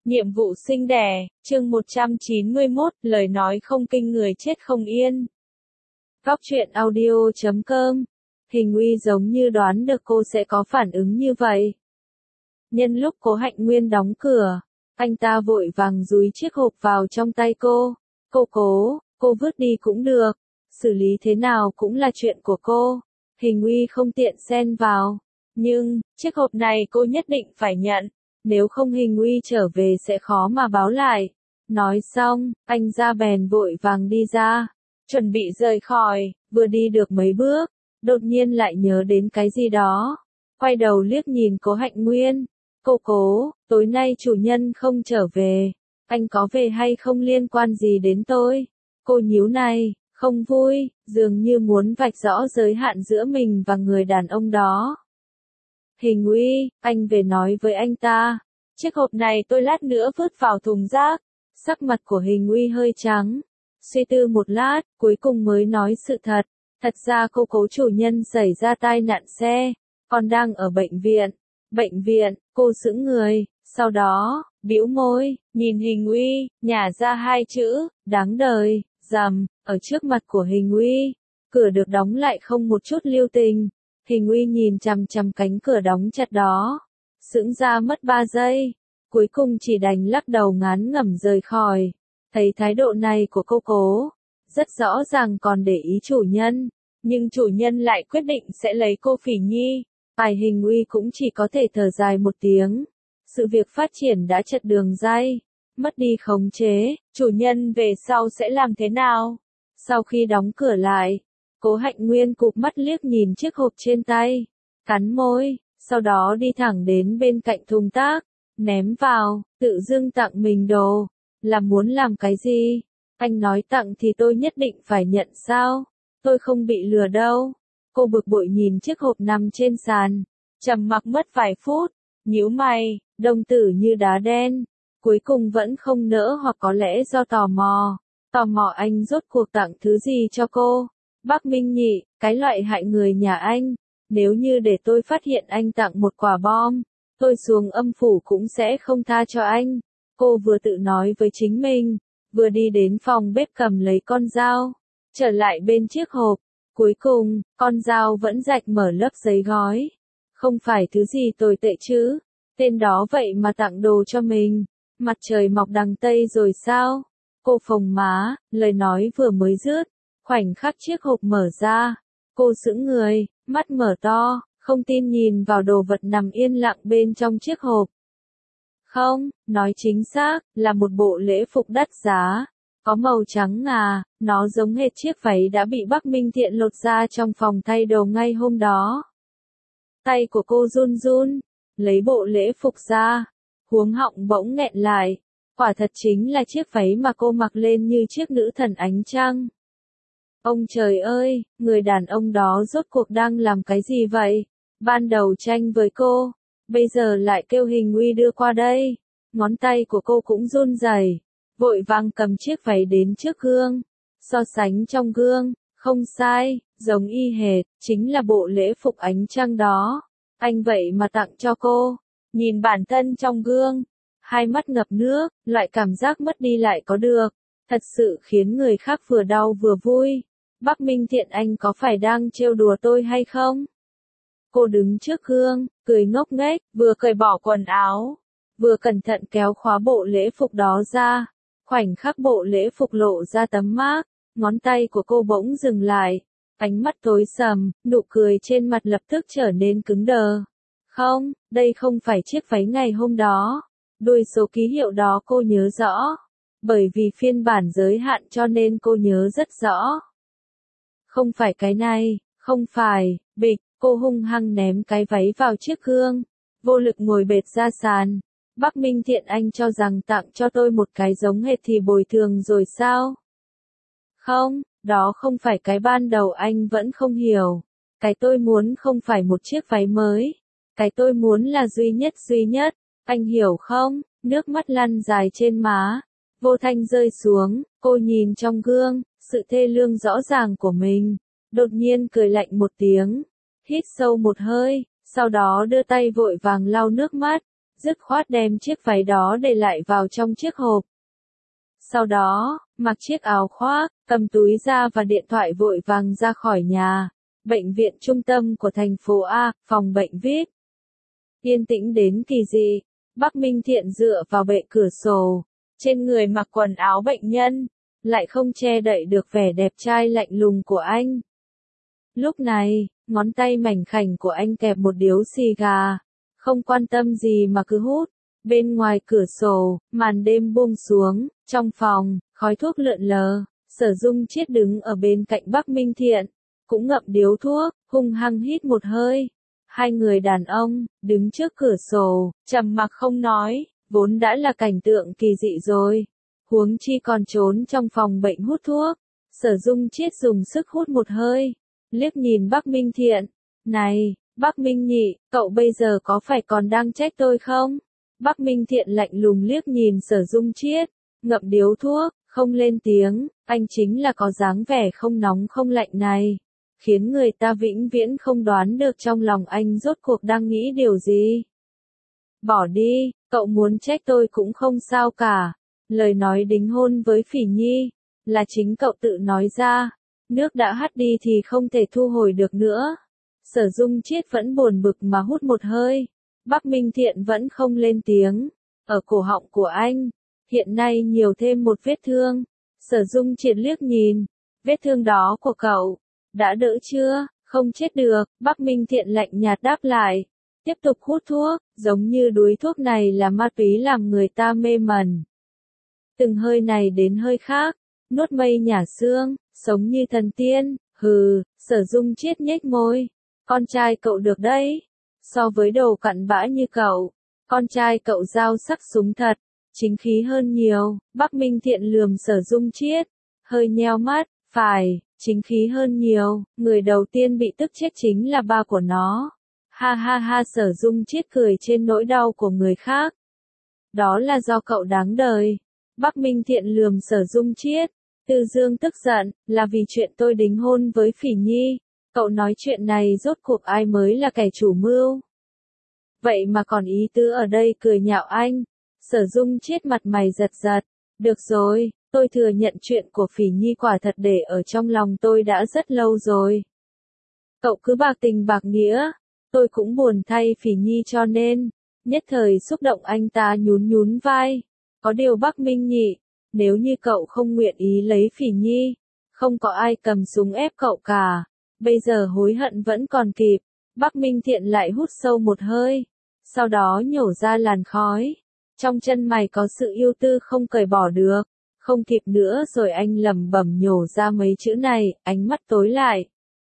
Nhiệm vụ sinh đẻ, chương 191, lời nói không kinh người chết không yên. Góc truyện audio.com. Hình Uy giống như đoán được cô sẽ có phản ứng như vậy. Nhân lúc Cố Hạnh Nguyên đóng cửa, anh ta vội vàng dúi chiếc hộp vào trong tay cô. Cô vứt đi cũng được, xử lý thế nào cũng là chuyện của cô. Hình Uy không tiện xen vào, nhưng, chiếc hộp này cô nhất định phải nhận. Nếu không Hình Uy trở về sẽ khó mà báo lại. Nói xong, anh ra bèn vội vàng đi ra. Chuẩn bị rời khỏi, vừa đi được mấy bước, đột nhiên lại nhớ đến cái gì đó. Quay đầu liếc nhìn Cố Hạnh Nguyên. Cố, tối nay chủ nhân không trở về. Anh có về hay không liên quan gì đến tôi? Cô nhíu này, không vui, dường như muốn vạch rõ giới hạn giữa mình và người đàn ông đó. Hình Uy, anh về nói với anh ta. Chiếc hộp này tôi lát nữa vứt vào thùng rác. Sắc mặt của Hình Uy hơi trắng. Suy tư một lát, cuối cùng mới nói sự thật. Thật ra Cố chủ nhân xảy ra tai nạn xe, còn đang ở bệnh viện. Bệnh viện, cô sững người, sau đó, bĩu môi, nhìn Hình Uy, nhả ra hai chữ, đáng đời, rầm, ở trước mặt của Hình Uy. Cửa được đóng lại không một chút lưu tình. Hình Uy nhìn chằm chằm cánh cửa đóng chặt đó, sững ra mất 3 giây, cuối cùng chỉ đành lắc đầu ngán ngẩm rời khỏi. Thấy thái độ này của Cố, rất rõ ràng còn để ý chủ nhân, nhưng chủ nhân lại quyết định sẽ lấy cô Phỉ Nhi. Hình Uy cũng chỉ có thể thở dài một tiếng. Sự việc phát triển đã chật đường ray, mất đi khống chế, chủ nhân về sau sẽ làm thế nào? Sau khi đóng cửa lại, Cố Hạnh Nguyên cụp mắt liếc nhìn chiếc hộp trên tay, cắn môi, sau đó đi thẳng đến bên cạnh thùng rác, ném vào, tự dưng tặng mình đồ, là muốn làm cái gì? Anh nói tặng thì tôi nhất định phải nhận sao? Tôi không bị lừa đâu. Cô bực bội nhìn chiếc hộp nằm trên sàn, trầm mặc mất vài phút, nhíu mày, đồng tử như đá đen, cuối cùng vẫn không nỡ hoặc có lẽ do tò mò anh rốt cuộc tặng thứ gì cho cô. Bác Minh Nhị, cái loại hại người nhà anh, nếu như để tôi phát hiện anh tặng một quả bom, tôi xuống âm phủ cũng sẽ không tha cho anh. Cô vừa tự nói với chính mình, vừa đi đến phòng bếp cầm lấy con dao, trở lại bên chiếc hộp. Cuối cùng, con dao vẫn rạch mở lớp giấy gói. Không phải thứ gì tồi tệ chứ, tên đó vậy mà tặng đồ cho mình. Mặt trời mọc đằng Tây rồi sao? Cô phồng má, lời nói vừa mới dứt. Khoảnh khắc chiếc hộp mở ra, cô sững người, mắt mở to, không tin nhìn vào đồ vật nằm yên lặng bên trong chiếc hộp. Không, nói chính xác, là một bộ lễ phục đắt giá, có màu trắng ngà, nó giống hệt chiếc váy đã bị Bắc Minh Thiện lột ra trong phòng thay đồ ngay hôm đó. Tay của cô run run, lấy bộ lễ phục ra, cuống họng bỗng nghẹn lại, quả thật chính là chiếc váy mà cô mặc lên như chiếc nữ thần ánh trăng. Ông trời ơi, người đàn ông đó rốt cuộc đang làm cái gì vậy? Ban đầu tranh với cô, bây giờ lại kêu Hình Uy đưa qua đây. Ngón tay của cô cũng run rẩy, vội vàng cầm chiếc váy đến trước gương. So sánh trong gương, không sai, giống y hệt, chính là bộ lễ phục ánh trăng đó. Anh vậy mà tặng cho cô. Nhìn bản thân trong gương, hai mắt ngập nước, loại cảm giác mất đi lại có được. Thật sự khiến người khác vừa đau vừa vui. Bắc Minh Thiện, anh có phải đang trêu đùa tôi hay không? Cô đứng trước gương, cười ngốc nghếch, vừa cởi bỏ quần áo, vừa cẩn thận kéo khóa bộ lễ phục đó ra. Khoảnh khắc bộ lễ phục lộ ra tấm mác, ngón tay của cô bỗng dừng lại, ánh mắt tối sầm, nụ cười trên mặt lập tức trở nên cứng đờ. Không, đây không phải chiếc váy ngày hôm đó. Đuôi số ký hiệu đó cô nhớ rõ, bởi vì phiên bản giới hạn cho nên cô nhớ rất rõ. Không phải cái này, không phải, bịch, cô hung hăng ném cái váy vào chiếc gương, vô lực ngồi bệt ra sàn. Bắc Minh Thiện, anh cho rằng tặng cho tôi một cái giống hệt thì bồi thường rồi sao? Không, đó không phải cái ban đầu, anh vẫn không hiểu. Cái tôi muốn không phải một chiếc váy mới. Cái tôi muốn là duy nhất, anh hiểu không? Nước mắt lăn dài trên má, vô thanh rơi xuống, cô nhìn trong gương, sự thê lương rõ ràng của mình, đột nhiên cười lạnh một tiếng, hít sâu một hơi, sau đó đưa tay vội vàng lau nước mắt, dứt khoát đem chiếc váy đó để lại vào trong chiếc hộp. Sau đó, mặc chiếc áo khoác, cầm túi ra và điện thoại vội vàng ra khỏi nhà. Bệnh viện trung tâm của thành phố A, phòng bệnh VIP. Yên tĩnh đến kỳ dị, Bắc Minh Thiện dựa vào bệ cửa sổ, trên người mặc quần áo bệnh nhân, lại không che đậy được vẻ đẹp trai lạnh lùng của anh. Lúc này, ngón tay mảnh khảnh của anh kẹp một điếu xì gà, không quan tâm gì mà cứ hút. Bên ngoài cửa sổ, màn đêm buông xuống, trong phòng, khói thuốc lượn lờ, Sở Dung Chiết đứng ở bên cạnh Bắc Minh Thiện, cũng ngậm điếu thuốc, hung hăng hít một hơi. Hai người đàn ông, đứng trước cửa sổ, trầm mặc không nói, vốn đã là cảnh tượng kỳ dị rồi. Huống chi còn trốn trong phòng bệnh hút thuốc. Sở Dung Chiết dùng sức hút một hơi, liếc nhìn Bắc Minh Thiện. Này, Bắc Minh Nhị, cậu bây giờ có phải còn đang trách tôi không? Bắc Minh Thiện lạnh lùng liếc nhìn Sở Dung Chiết, ngậm điếu thuốc, không lên tiếng, anh chính là có dáng vẻ không nóng không lạnh này, khiến người ta vĩnh viễn không đoán được trong lòng anh rốt cuộc đang nghĩ điều gì. Bỏ đi, cậu muốn trách tôi cũng không sao cả. Lời nói đính hôn với Phỉ Nhi, là chính cậu tự nói ra, nước đã hắt đi thì không thể thu hồi được nữa. Sở Dung Chiết vẫn buồn bực mà hút một hơi. Bắc Minh Thiện vẫn không lên tiếng. Ở cổ họng của anh, hiện nay nhiều thêm một vết thương. Sở Dung Chiết liếc nhìn, vết thương đó của cậu, đã đỡ chưa? Không chết được, Bắc Minh Thiện lạnh nhạt đáp lại. Tiếp tục hút thuốc, giống như đuối thuốc này là ma túy làm người ta mê mẩn. Từng hơi này đến hơi khác, nuốt mây nhả xương, sống như thần tiên, hừ, Sở Dung Chiết nhếch môi. Con trai cậu được đấy. So với đồ cặn bã như cậu, con trai cậu dao sắc súng thật, chính khí hơn nhiều. Bắc Minh Thiện lườm Sở Dung Chiết, hơi nheo mắt, phải, chính khí hơn nhiều, người đầu tiên bị tức chết chính là ba của nó. Ha ha ha, Sở Dung Chiết cười trên nỗi đau của người khác. Đó là do cậu đáng đời. Bắc Minh Thiện lườm Sở Dung Chiết, Tư Dương tức giận, là vì chuyện tôi đính hôn với Phỉ Nhi. Cậu nói chuyện này rốt cuộc ai mới là kẻ chủ mưu? Vậy mà còn ý tứ ở đây cười nhạo anh. Sở Dung Chiết mặt mày giật giật. Được rồi, tôi thừa nhận chuyện của Phỉ Nhi quả thật để ở trong lòng tôi đã rất lâu rồi. Cậu cứ bạc tình bạc nghĩa, tôi cũng buồn thay Phỉ Nhi cho nên, nhất thời xúc động anh ta nhún nhún vai. Có điều Bắc Minh Nhị, nếu như cậu không nguyện ý lấy Phỉ Nhi, không có ai cầm súng ép cậu cả. Bây giờ hối hận vẫn còn kịp. Bắc Minh Thiện lại hút sâu một hơi, sau đó nhổ ra làn khói. Trong chân mày có sự yêu tư không cởi bỏ được. Không kịp nữa rồi anh lẩm bẩm nhổ ra mấy chữ này, ánh mắt tối lại.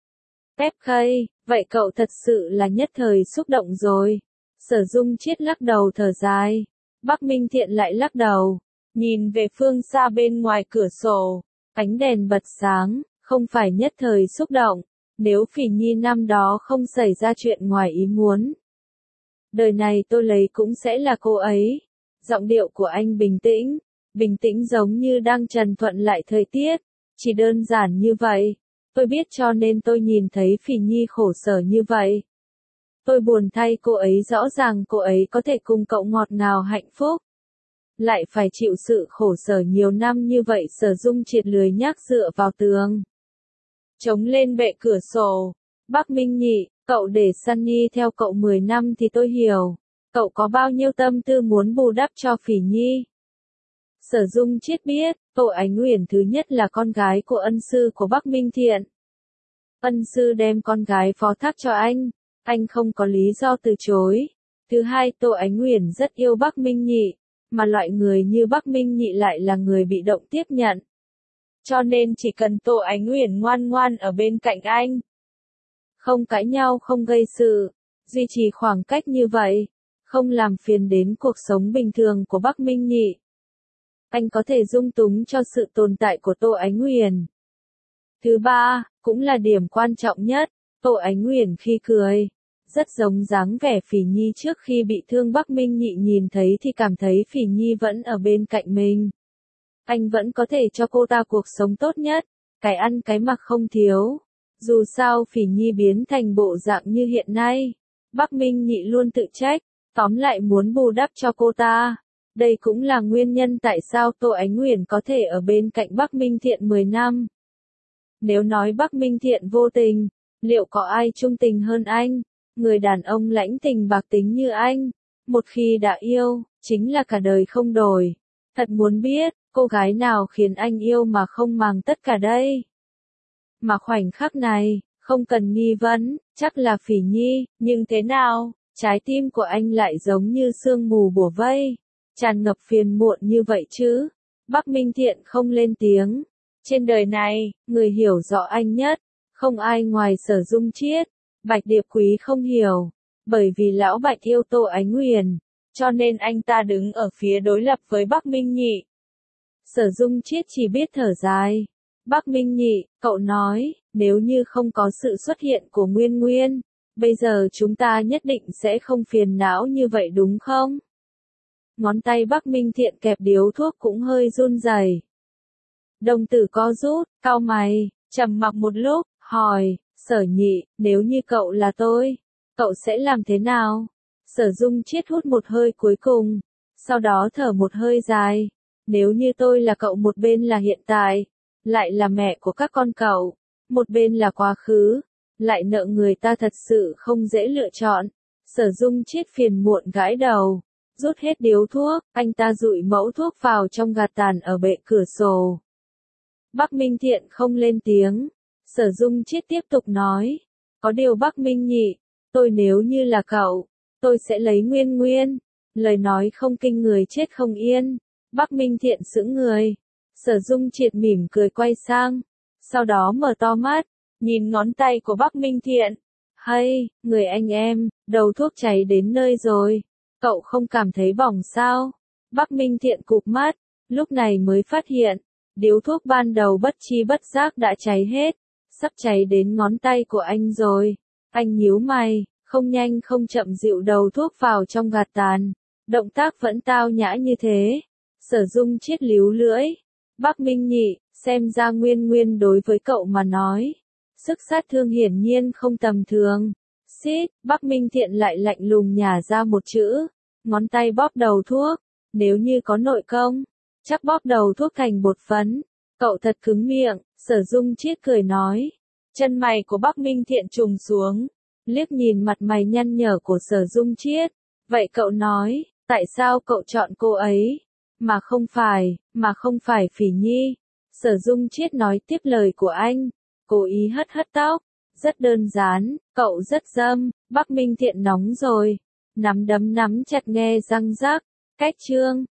Pep Khay, vậy cậu thật sự là nhất thời xúc động rồi. Sở Dung Chiết lắc đầu thở dài. Bắc Minh Thiện lại lắc đầu, nhìn về phương xa bên ngoài cửa sổ, ánh đèn bật sáng, không phải nhất thời xúc động. Nếu Phỉ Nhi năm đó không xảy ra chuyện ngoài ý muốn, đời này tôi lấy cũng sẽ là cô ấy. Giọng điệu của anh bình tĩnh giống như đang trần thuận lại thời tiết. Chỉ đơn giản như vậy. Tôi biết cho nên tôi nhìn thấy Phỉ Nhi khổ sở như vậy. Tôi buồn thay cô ấy, rõ ràng cô ấy có thể cùng cậu ngọt ngào hạnh phúc, lại phải chịu sự khổ sở nhiều năm như vậy. Sở Dung Triệt lười nhác dựa vào tường, chống lên bệ cửa sổ. Bắc Minh Nhị, cậu để Sunny theo cậu 10 năm thì tôi hiểu. Cậu có bao nhiêu tâm tư muốn bù đắp cho Phỉ Nhi. Sở Dung Chiết biết, Tô Ánh Uyển thứ nhất là con gái của ân sư của Bắc Minh Thiện. Ân sư đem con gái phó thác cho anh không có lý do từ chối. Thứ hai, Tô Ánh Uyển rất yêu Bắc Minh Nhị, mà loại người như Bắc Minh Nhị lại là người bị động tiếp nhận. Cho nên chỉ cần Tô Ánh Uyển ngoan ngoan ở bên cạnh anh, không cãi nhau, không gây sự, duy trì khoảng cách như vậy, không làm phiền đến cuộc sống bình thường của Bắc Minh Nhị, anh có thể dung túng cho sự tồn tại của Tô Ánh Uyển. Thứ ba, cũng là điểm quan trọng nhất, Tô Ánh Uyển khi cười, rất giống dáng vẻ Phỉ Nhi trước khi bị thương. Bắc Minh Nhị nhìn thấy thì cảm thấy Phỉ Nhi vẫn ở bên cạnh mình. Anh vẫn có thể cho cô ta cuộc sống tốt nhất, cái ăn cái mặc không thiếu. Dù sao Phỉ Nhi biến thành bộ dạng như hiện nay, Bắc Minh Nhị luôn tự trách, Tóm lại muốn bù đắp cho cô ta. Đây cũng là nguyên nhân tại sao Tô Ánh Uyển có thể ở bên cạnh Bắc Minh Thiện 10 năm. Nếu nói Bắc Minh Thiện vô tình, liệu có ai trung tình hơn anh? Người đàn ông lãnh tình bạc tính như anh, một khi đã yêu, chính là cả đời không đổi. Thật muốn biết, cô gái nào khiến anh yêu mà không màng tất cả đây? Mà khoảnh khắc này, không cần nghi vấn, chắc là Phỉ Nhi, nhưng thế nào, trái tim của anh lại giống như sương mù bủa vây, tràn ngập phiền muộn như vậy chứ? Bắc Minh Thiện không lên tiếng. Trên đời này, người hiểu rõ anh nhất, không ai ngoài Sở Dung Chiết. Bạch Điệp Quý không hiểu, bởi vì lão Bạch yêu Tô Ánh Uyển, cho nên anh ta đứng ở phía đối lập với Bắc Minh Nhị. Sở Dung Chiết chỉ biết thở dài. Bắc Minh Nhị, cậu nói, nếu như không có sự xuất hiện của Nguyên Nguyên, bây giờ chúng ta nhất định sẽ không phiền não như vậy đúng không? Ngón tay Bắc Minh Thiện kẹp điếu thuốc cũng hơi run rẩy. Đồng tử co rút, cau mày, trầm mặc một lúc, hỏi, Sở Nhị, nếu như cậu là tôi, cậu sẽ làm thế nào? Sở Dung Chiết hút một hơi cuối cùng, sau đó thở một hơi dài. Nếu như tôi là cậu, một bên là hiện tại, lại là mẹ của các con cậu, một bên là quá khứ, lại nợ người ta, thật sự không dễ lựa chọn. Sở Dung Chiết phiền muộn gãi đầu, rút hết điếu thuốc, anh ta dụi mẫu thuốc vào trong gạt tàn ở bệ cửa sổ. Bắc Minh Thiện không lên tiếng. Sở Dung Chiết tiếp tục nói, có điều Bắc Minh Nhị, tôi nếu như là cậu, tôi sẽ lấy Nguyên Nguyên. Lời nói không kinh người chết không yên. Bắc Minh Thiện sững người. Sở Dung Chiết mỉm cười quay sang, sau đó mở to mắt, nhìn ngón tay của Bắc Minh Thiện. Hay, người anh em, đầu thuốc cháy đến nơi rồi, cậu không cảm thấy bỏng sao? Bắc Minh Thiện cụp mắt, lúc này mới phát hiện, điếu thuốc ban đầu bất chi bất giác đã cháy hết, sắp cháy đến ngón tay của anh rồi. Anh nhíu mày, không nhanh không chậm dịu đầu thuốc vào trong gạt tàn, động tác vẫn tao nhã như thế. Sở Dung Chiết líu lưỡi. Bắc Minh Nhị, xem ra Nguyên Nguyên đối với cậu mà nói, sức sát thương hiển nhiên không tầm thường. Xít, Bắc Minh Thiện lại lạnh lùng nhả ra một chữ, ngón tay bóp đầu thuốc. Nếu như có nội công, chắc bóp đầu thuốc thành bột phấn. Cậu thật cứng miệng. Sở Dung Chiết cười nói. Chân mày của Bắc Minh Thiện trùng xuống, liếc nhìn mặt mày nhăn nhở của Sở Dung Chiết. Vậy cậu nói, tại sao cậu chọn cô ấy, mà không phải Phỉ Nhi? Sở Dung Chiết nói tiếp lời của anh, cố ý hất hất tóc. Rất đơn giản, cậu rất dâm. Bắc Minh Thiện nóng rồi, nắm đấm nắm chặt nghe răng rắc. Cách chương